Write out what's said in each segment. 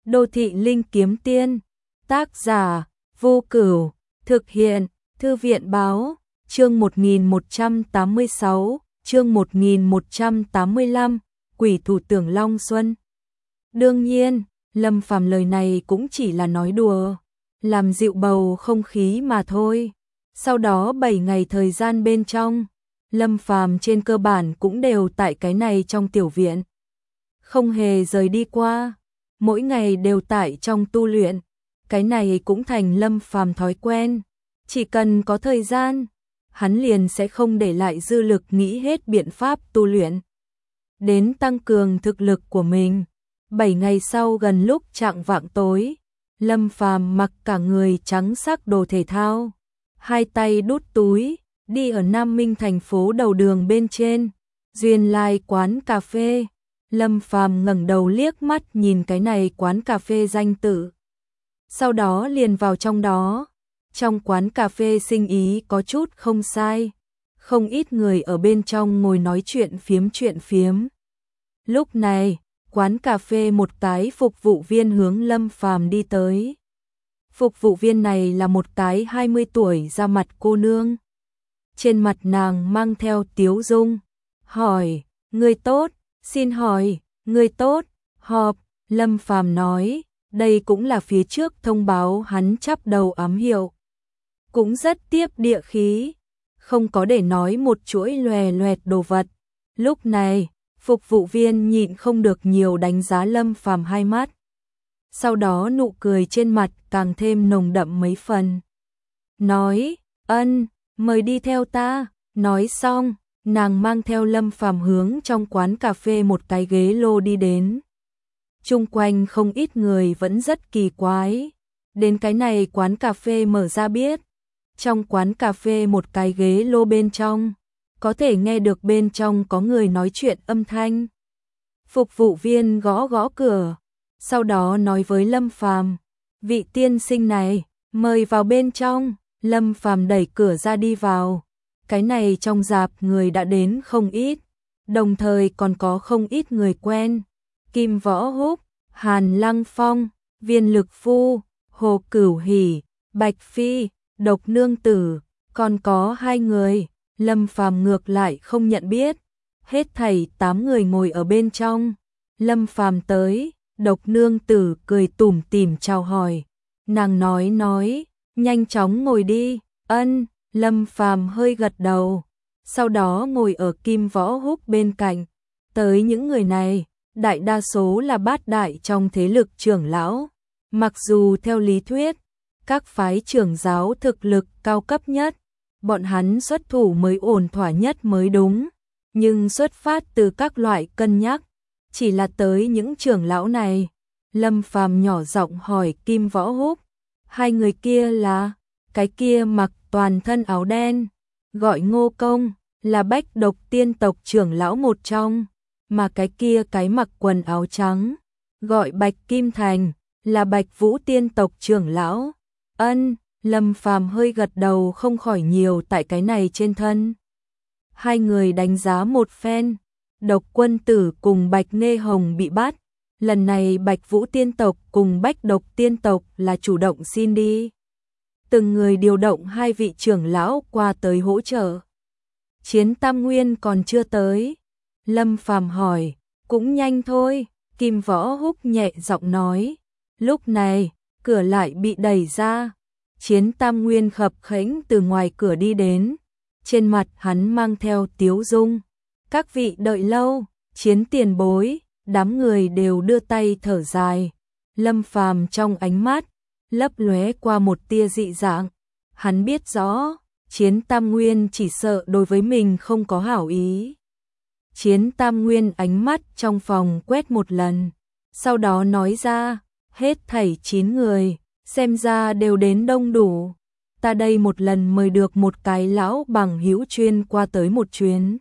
Đô thị linh kiếm tiên. Tác giả Vô Cửu. Thực hiện Thư viện báo. Chương 1186, chương 1185, Quỷ thủ tưởng Long Xuân. Đương nhiên, Lâm Phàm lời này cũng chỉ là nói đùa, làm dịu bầu không khí mà thôi. Sau đó 7 ngày thời gian bên trong, Lâm Phàm trên cơ bản cũng đều tại cái này trong tiểu viện, không hề rời đi qua, mỗi ngày đều tại trong tu luyện. Cái này cũng thành Lâm Phàm thói quen, chỉ cần có thời gian, hắn liền sẽ không để lại dư lực nghĩ hết biện pháp tu luyện, đến tăng cường thực lực của mình. 7 ngày sau gần lúc chạng vạng tối, Lâm Phàm mặc cả người trắng sắc đồ thể thao, hai tay đút túi, đi ở Nam Minh thành phố đầu đường bên trên, Duyên Lai quán cà phê. Lâm Phàm ngẩng đầu liếc mắt nhìn cái này quán cà phê danh tự, sau đó liền vào trong đó. Trong quán cà phê sinh ý có chút không sai, không ít người ở bên trong ngồi nói chuyện phiếm. Lúc này, quán cà phê một cái phục vụ viên hướng Lâm Phàm đi tới. Phục vụ viên này là một cái 20 tuổi ra mặt cô nương. Trên mặt nàng mang theo tiếu dung, hỏi, người tốt, xin hỏi, người tốt, họp. Lâm Phàm nói, đây cũng là phía trước thông báo hắn chắp đầu ám hiệu. Cũng rất tiếp địa khí, không có để nói một chuỗi loè loẹt đồ vật. Lúc này, phục vụ viên nhịn không được nhiều đánh giá Lâm Phàm hai mắt. Sau đó nụ cười trên mặt càng thêm nồng đậm mấy phần. Nói, ân, mời đi theo ta. Nói xong, nàng mang theo Lâm Phàm hướng trong quán cà phê một cái ghế lô đi đến. Chung quanh không ít người vẫn rất kỳ quái. Đến cái này quán cà phê mở ra biết. Trong quán cà phê một cái ghế lô bên trong, có thể nghe được bên trong có người nói chuyện âm thanh. Phục vụ viên gõ gõ cửa, sau đó nói với Lâm Phàm, vị tiên sinh này, mời vào bên trong. Lâm Phàm đẩy cửa ra đi vào. Cái này trong rạp người đã đến không ít, đồng thời còn có không ít người quen. Kim Võ Húc, Hàn Lăng Phong, Viên Lực Phu, Hồ Cửu Hỉ, Bạch Phi, Độc Nương Tử, còn có 2 người, Lâm Phàm ngược lại không nhận biết. Hết thảy 8 người ngồi ở bên trong. Lâm Phàm tới, Độc Nương Tử cười tủm tỉm chào hỏi. Nàng nói, nhanh chóng ngồi đi. Ân. Lâm Phàm hơi gật đầu, sau đó ngồi ở Kim Võ Húc bên cạnh. Tới những người này, đại đa số là bát đại trong thế lực trưởng lão. Mặc dù theo lý thuyết, các phái trưởng giáo thực lực cao cấp nhất, bọn hắn xuất thủ mới ổn thỏa nhất mới đúng, nhưng xuất phát từ các loại cân nhắc, chỉ là tới những trưởng lão này. Lâm Phàm nhỏ giọng hỏi Kim Võ Húc, 2 người kia là? Cái kia mặc toàn thân áo đen, gọi Ngô Công, là Bách Độc tiên tộc trưởng lão một trong, mà cái kia cái mặc quần áo trắng, gọi Bạch Kim Thành, là Bạch Vũ tiên tộc trưởng lão. Ân. Lâm Phàm hơi gật đầu, không khỏi nhiều tại cái này trên thân. 2 người đánh giá một phen. Độc Quân Tử cùng Bạch Nghê Hồng bị bắt, lần này Bạch Vũ tiên tộc cùng Bách Độc tiên tộc là chủ động xin đi. Từng người điều động 2 vị trưởng lão qua tới hỗ trợ. Chiến Tam Nguyên còn chưa tới. Lâm Phàm hỏi, cũng nhanh thôi. Kim Võ Húc nhẹ giọng nói. Lúc này, cửa lại bị đẩy ra. Chiến Tam Nguyên khập khẽnh từ ngoài cửa đi đến. Trên mặt hắn mang theo tiếu dung. Các vị đợi lâu. Chiến tiền bối. Đám người đều đưa tay thở dài. Lâm Phàm trong ánh mắt lấp lóe qua một tia dị dạng. Hắn biết rõ, Chiến Tam Nguyên chỉ sợ đối với mình không có hảo ý. Chiến Tam Nguyên ánh mắt trong phòng quét một lần, sau đó nói ra, hết thảy 9 người, xem ra đều đến đông đủ. Ta đây một lần mời được một cái lão bằng hữu chuyên qua tới một chuyến.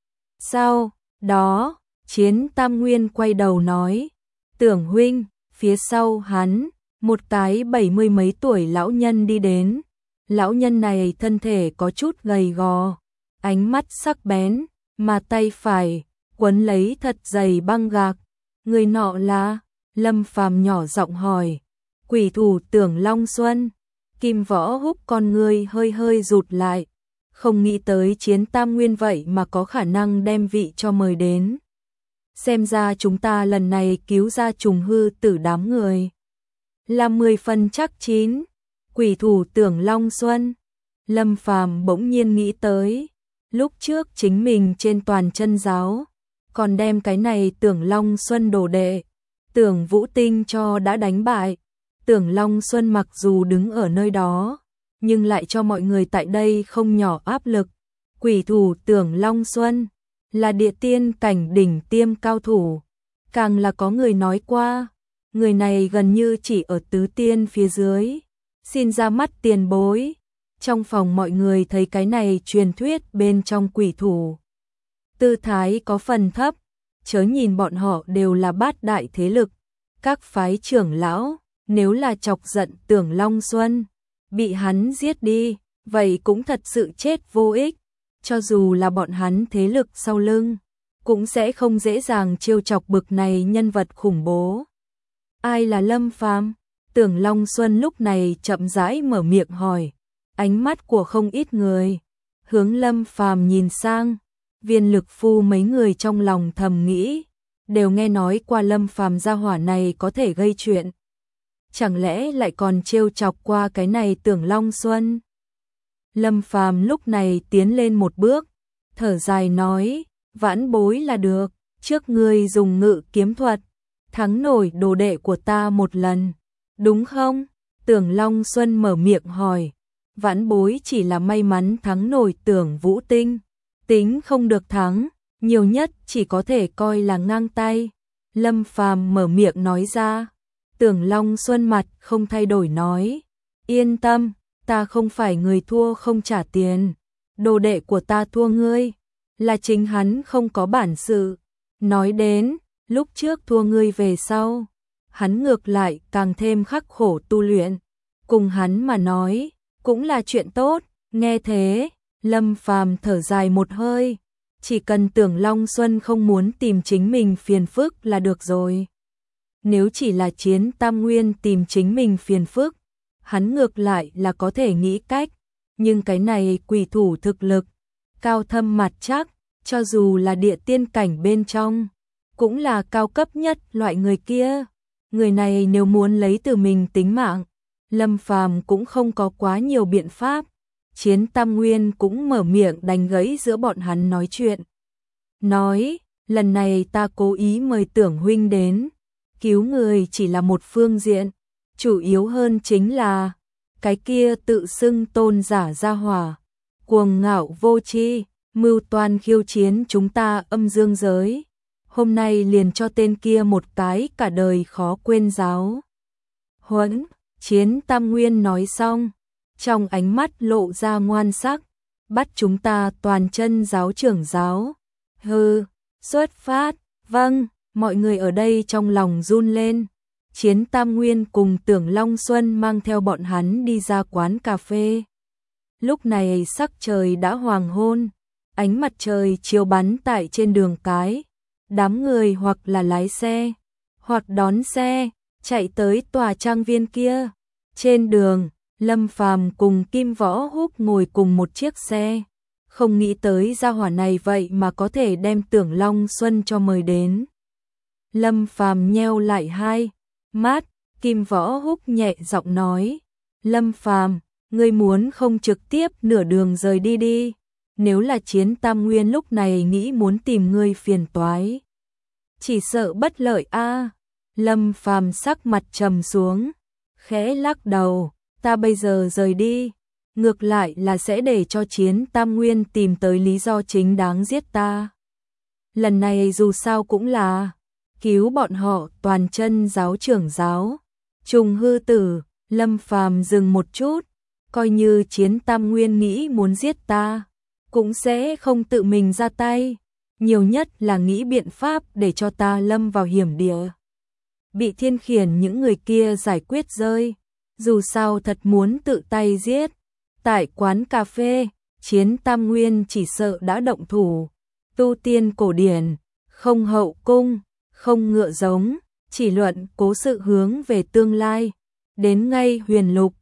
Sau đó, Chiến Tam Nguyên quay đầu nói, Tưởng huynh. Phía sau hắn, một cái 70 mấy tuổi lão nhân đi đến. Lão nhân này thân thể có chút gầy gò, ánh mắt sắc bén, mà tay phải quấn lấy thật dày băng gạc. Người nọ là Lâm Phàm nhỏ giọng hỏi. Quỷ thủ Tưởng Long Xuân. Kim Võ Húc con ngươi hơi hơi rụt lại. Không nghĩ tới Chiến Tam Nguyên vậy mà có khả năng đem vị cho mời đến. Xem ra chúng ta lần này cứu ra trùng hư tử đám người. Là 10 phần chắc chín. Quỷ thủ Tưởng Long Xuân. Lâm Phàm bỗng nhiên nghĩ tới. Lúc trước chính mình trên toàn chân giáo. Còn đem cái này Tưởng Long Xuân đồ đệ. Tưởng Vũ Tinh cho đã đánh bại. Tưởng Long Xuân mặc dù đứng ở nơi đó. Nhưng lại cho mọi người tại đây không nhỏ áp lực. Quỷ thủ Tưởng Long Xuân. Là địa tiên cảnh đỉnh tiêm cao thủ. Càng là có người nói qua. Người này gần như chỉ ở tứ tiên phía dưới. Xin ra mắt tiền bối. Trong phòng mọi người thấy cái này truyền thuyết bên trong quỷ thủ. Tư thái có phần thấp. Chớ nhìn bọn họ đều là bát đại thế lực. Các phái trưởng lão. Nếu là chọc giận Tưởng Long Xuân. Bị hắn giết đi. Vậy cũng thật sự chết vô ích. Cho dù là bọn hắn thế lực sau lưng. Cũng sẽ không dễ dàng trêu chọc bực này nhân vật khủng bố. Ai là Lâm Phàm? Tưởng Long Xuân lúc này chậm rãi mở miệng hỏi. Ánh mắt của không ít người hướng Lâm Phàm nhìn sang. Viên Lực Phu mấy người trong lòng thầm nghĩ, đều nghe nói qua Lâm Phàm gia hỏa này có thể gây chuyện. Chẳng lẽ lại còn trêu chọc qua cái này Tưởng Long Xuân? Lâm Phàm lúc này tiến lên một bước, thở dài nói, vãn bối là được, trước ngươi dùng ngự kiếm thuật, thắng nổi đồ đệ của ta một lần, đúng không? Tưởng Long Xuân mở miệng hỏi, vãn bối chỉ là may mắn thắng nổi Tưởng Vũ Tinh, tính không được thắng, nhiều nhất chỉ có thể coi là ngang tay. Lâm Phàm mở miệng nói ra. Tưởng Long Xuân mặt không thay đổi nói, yên tâm, ta không phải người thua không trả tiền, đồ đệ của ta thua ngươi, là chính hắn không có bản sự. Nói đến, lúc trước thua ngươi về sau, hắn ngược lại càng thêm khắc khổ tu luyện, cùng hắn mà nói, cũng là chuyện tốt. Nghe thế, Lâm Phàm thở dài một hơi, chỉ cần Tưởng Long Xuân không muốn tìm chính mình phiền phức là được rồi. Nếu chỉ là Chiến Tam Nguyên tìm chính mình phiền phức, hắn ngược lại là có thể nghĩ cách, nhưng cái này quỷ thủ thực lực, cao thâm mặt chắc, cho dù là địa tiên cảnh bên trong, cũng là cao cấp nhất loại người kia. Người này nếu muốn lấy từ mình tính mạng, Lâm Phàm cũng không có quá nhiều biện pháp. Chiến Tam Nguyên cũng mở miệng đánh gãy giữa bọn hắn nói chuyện. Nói, lần này ta cố ý mời Tưởng huynh đến, cứu người chỉ là một phương diện, chủ yếu hơn chính là cái kia tự xưng tôn giả gia hỏa, cuồng ngạo vô tri, mưu toan khiêu chiến chúng ta âm dương giới. Hôm nay liền cho tên kia một cái cả đời khó quên giáo huấn. Chiến Tam Nguyên nói xong, trong ánh mắt lộ ra ngoan sắc, bắt chúng ta toàn chân giáo trưởng giáo. Hừ, xuất phát, vâng. Mọi người ở đây trong lòng run lên. Chiến Tam Nguyên cùng Tưởng Long Xuân mang theo bọn hắn đi ra quán cà phê. Lúc này sắc trời đã hoàng hôn, ánh mặt trời chiếu bắn tại trên đường cái. Đám người hoặc là lái xe, hoặc đón xe, chạy tới tòa trang viên kia. Trên đường, Lâm Phàm cùng Kim Võ Húc ngồi cùng một chiếc xe. Không nghĩ tới gia hỏa này vậy mà có thể đem Tưởng Long Xuân cho mời đến. Lâm Phàm nheo lại hai mắt, Kim Võ Húc nhẹ giọng nói, Lâm Phàm, ngươi muốn không trực tiếp nửa đường rời đi đi, nếu là Chiến Tam Nguyên lúc này nghĩ muốn tìm ngươi phiền toái, chỉ sợ bất lợi a. Lâm Phàm sắc mặt trầm xuống, khẽ lắc đầu, ta bây giờ rời đi, ngược lại là sẽ để cho Chiến Tam Nguyên tìm tới lý do chính đáng giết ta. Lần này dù sao cũng là cứu bọn họ toàn chân giáo trưởng giáo. Trùng hư tử, Lâm Phàm dừng một chút, coi như Chiến Tam Nguyên nghĩ muốn giết ta, cũng sẽ không tự mình ra tay, nhiều nhất là nghĩ biện pháp để cho ta lâm vào hiểm địa. Bị Thiên Khiển những người kia giải quyết rơi, dù sao thật muốn tự tay giết. Tại quán cà phê, Chiến Tam Nguyên chỉ sợ đã động thủ, tu tiên cổ điển, không hậu cung, không ngựa giống, chỉ luận cố sự hướng về tương lai. Đến ngay huyền lục,